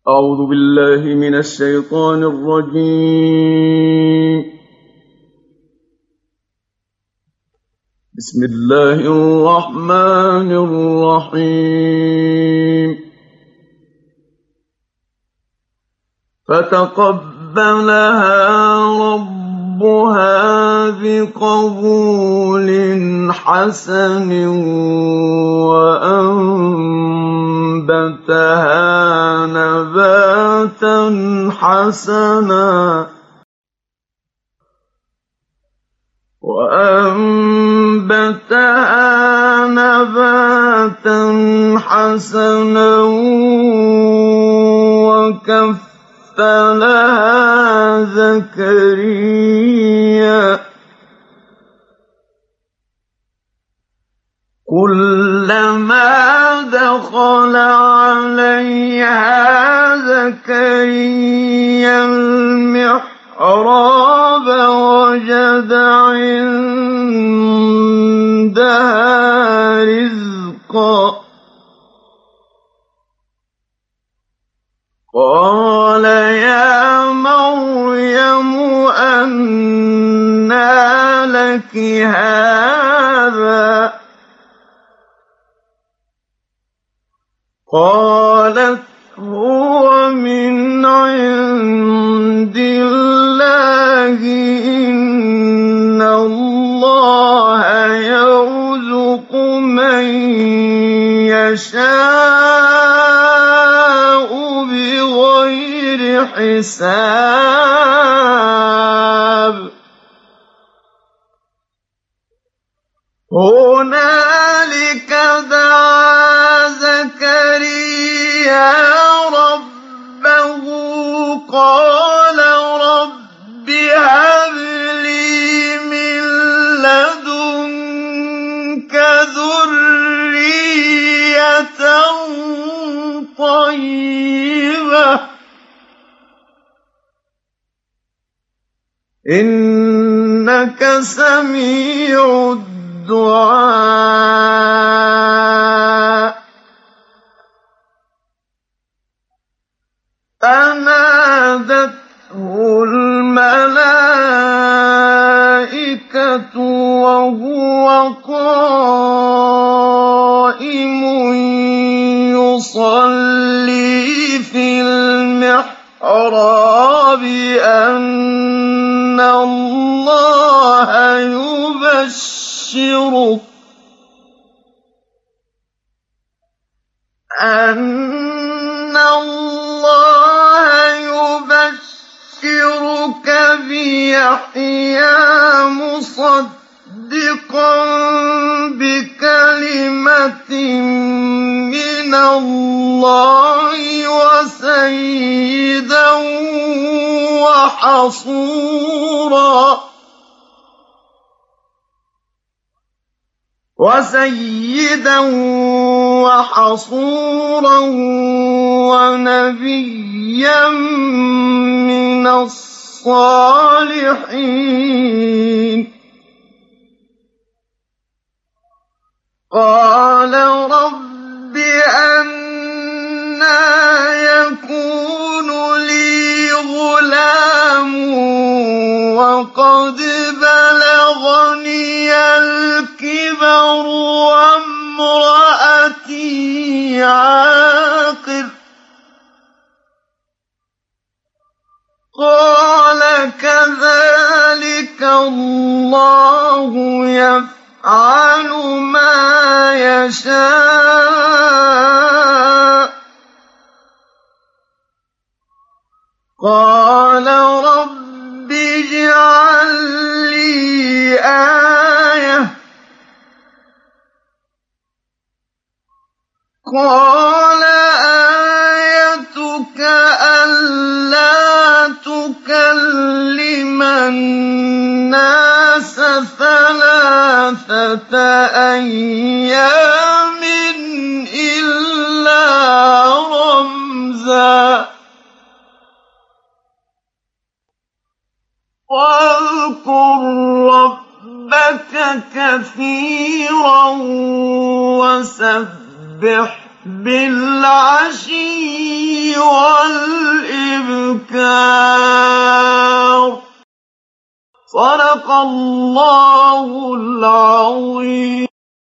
أعوذ بالله من الشيطان الرجيم. بسم الله الرحمن الرحيم. فتقبلها ربها بقبول حسن وأنبتها نباتا حسنا وكفلها زكريا كلما دخل عليها زكريا المحراب وجد عندها رزقا قال يا مريم أنى لك هذا قالت هو من عند الله إن الله يرزق من يشاء بغير حساب هنالك دعا زكريا ربه قال رب هب لي من لدنك ذرية طيبة إنك سميع الدعاء فنادته الملائكة وهو قائم يصلي في المحراب أن الله يبشرك بيحيى مصدقا بكلمة من الله وسيدا وحصورا ونبيا من الصالحين قال رب أنى يكون لي غلام وقد بلغني الكبر وامرأتي عاقر قال كذلك الله يفعل ما يشاء قال رب اجعل لي آية قال آيتك ألا تكلم الناس 3 أيام إلا رمزا واذكر ربك كثيرا وسبح بالعشي صدق الله العظيم.